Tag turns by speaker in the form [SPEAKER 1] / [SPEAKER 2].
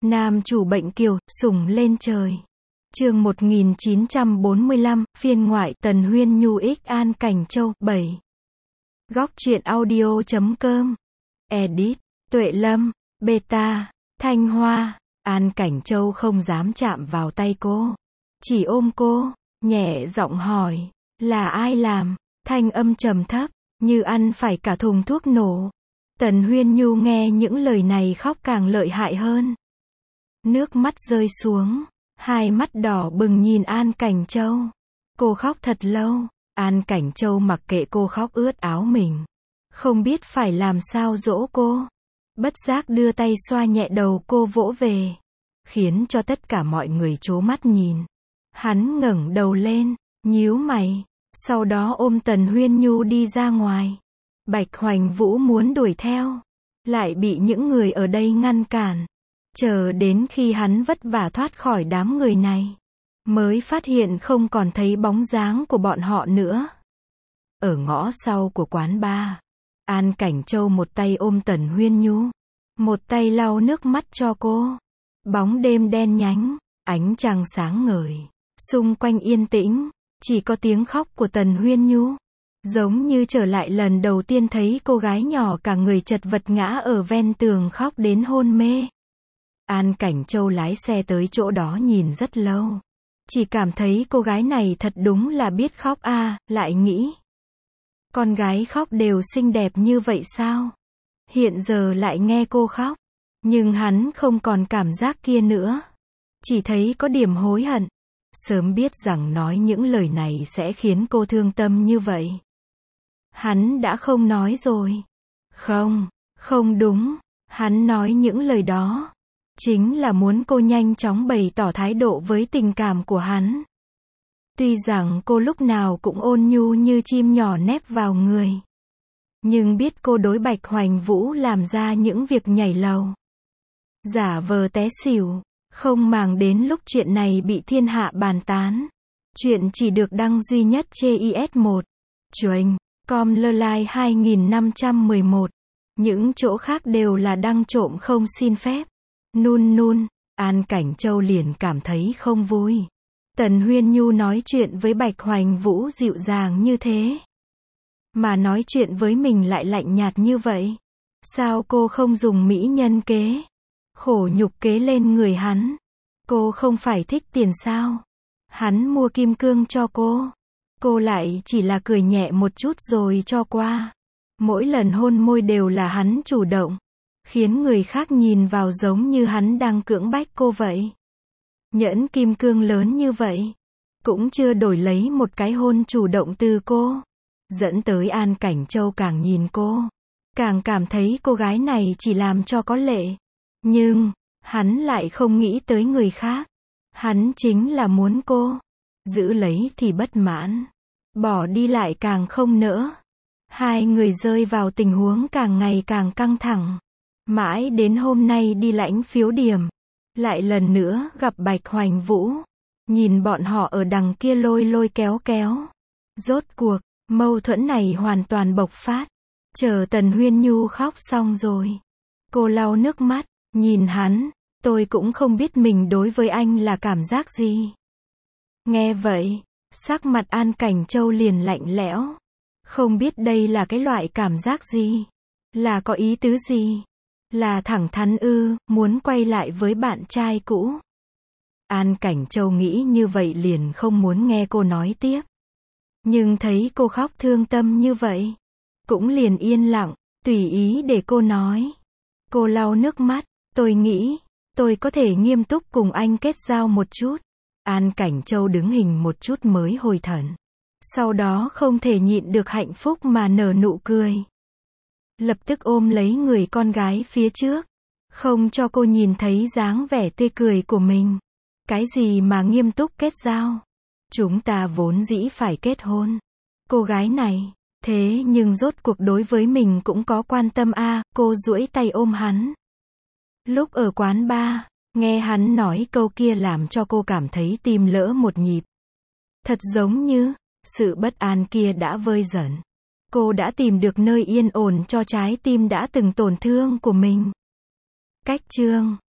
[SPEAKER 1] Nam chủ bệnh kiều, sủng lên trời. Chương 1945, phiên ngoại, Tần Huyên Nhu x An Cảnh Châu, 7. Góc truyện audio.com. Edit, Tuệ Lâm, Beta, Thanh Hoa. An Cảnh Châu không dám chạm vào tay cô. Chỉ ôm cô, nhẹ giọng hỏi, là ai làm? Thanh âm trầm thấp, như ăn phải cả thùng thuốc nổ. Tần Huyên Nhu nghe những lời này khóc càng lợi hại hơn. Nước mắt rơi xuống, hai mắt đỏ bừng nhìn An Cảnh Châu. Cô khóc thật lâu, An Cảnh Châu mặc kệ cô khóc ướt áo mình. Không biết phải làm sao dỗ cô. Bất giác đưa tay xoa nhẹ đầu cô vỗ về, khiến cho tất cả mọi người trố mắt nhìn. Hắn ngẩng đầu lên, nhíu mày, sau đó ôm Tần Huyên Nhu đi ra ngoài. Bạch Hoành Vũ muốn đuổi theo, lại bị những người ở đây ngăn cản. Chờ đến khi hắn vất vả thoát khỏi đám người này, mới phát hiện không còn thấy bóng dáng của bọn họ nữa. Ở ngõ sau của quán bar, An Cảnh Châu một tay ôm Tần Huyên Nhu, một tay lau nước mắt cho cô. Bóng đêm đen nhánh, ánh trăng sáng ngời, xung quanh yên tĩnh, chỉ có tiếng khóc của Tần Huyên Nhu. Giống như trở lại lần đầu tiên thấy cô gái nhỏ cả người chật vật ngã ở ven tường khóc đến hôn mê. An Cảnh Châu lái xe tới chỗ đó nhìn rất lâu. Chỉ cảm thấy cô gái này thật đúng là biết khóc a, lại nghĩ. Con gái khóc đều xinh đẹp như vậy sao? Hiện giờ lại nghe cô khóc. Nhưng hắn không còn cảm giác kia nữa. Chỉ thấy có điểm hối hận. Sớm biết rằng nói những lời này sẽ khiến cô thương tâm như vậy. Hắn đã không nói rồi. Không đúng. Hắn nói những lời đó chính là muốn cô nhanh chóng bày tỏ thái độ với tình cảm của hắn. Tuy rằng cô lúc nào cũng ôn nhu như chim nhỏ nép vào người, nhưng biết cô đối Bạch Hoành Vũ làm ra những việc nhảy lầu, giả vờ té xỉu, không màng đến lúc chuyện này bị thiên hạ bàn tán. Chuyện chỉ được đăng duy nhất trên is1. Chuềnh, com lơ lai 2511. Những chỗ khác đều là đăng trộm không xin phép. Nun, An Cảnh Châu liền cảm thấy không vui. Tần Huyên Nhu nói chuyện với Bạch Hoành Vũ dịu dàng như thế, mà nói chuyện với mình lại lạnh nhạt như vậy. Sao cô không dùng mỹ nhân kế, khổ nhục kế lên người hắn? Cô không phải thích tiền sao? Hắn mua kim cương cho cô lại chỉ là cười nhẹ một chút rồi cho qua. Mỗi lần hôn môi đều là hắn chủ động, khiến người khác nhìn vào giống như hắn đang cưỡng bách cô vậy. Nhẫn kim cương lớn như vậy, cũng chưa đổi lấy một cái hôn chủ động từ cô. Dẫn tới An Cảnh Châu càng nhìn cô, càng cảm thấy cô gái này chỉ làm cho có lệ. Nhưng, hắn lại không nghĩ tới người khác. Hắn chính là muốn cô. Giữ lấy thì bất mãn, bỏ đi lại càng không nỡ. Hai người rơi vào tình huống càng ngày càng căng thẳng. Mãi đến hôm nay đi lãnh phiếu điểm, lại lần nữa gặp Bạch Hoành Vũ. Nhìn bọn họ ở đằng kia lôi kéo. Rốt cuộc, mâu thuẫn này hoàn toàn bộc phát. Chờ Tần Huyên Nhu khóc xong rồi, cô lau nước mắt, nhìn hắn, tôi cũng không biết mình đối với anh là cảm giác gì. Nghe vậy, sắc mặt An Cảnh Châu liền lạnh lẽo. Không biết đây là cái loại cảm giác gì? Là có ý tứ gì? Là thẳng thắn ư, muốn quay lại với bạn trai cũ? An Cảnh Châu nghĩ như vậy liền không muốn nghe cô nói tiếp. Nhưng thấy cô khóc thương tâm như vậy, cũng liền yên lặng, tùy ý để cô nói. Cô lau nước mắt, tôi nghĩ, tôi có thể nghiêm túc cùng anh kết giao một chút. An Cảnh Châu đứng hình một chút mới hồi thần. Sau đó không thể nhịn được hạnh phúc mà nở nụ cười. Lập tức ôm lấy người con gái phía trước, không cho cô nhìn thấy dáng vẻ tươi cười của mình. Cái gì mà nghiêm túc kết giao? Chúng ta vốn dĩ phải kết hôn. Cô gái này, thế nhưng rốt cuộc đối với mình cũng có quan tâm a. Cô duỗi tay ôm hắn. Lúc ở quán bar, nghe hắn nói câu kia làm cho cô cảm thấy tim lỡ một nhịp. Thật giống như sự bất an kia đã vơi dần. Cô đã tìm được nơi yên ổn cho trái tim đã từng tổn thương của mình. Cách chương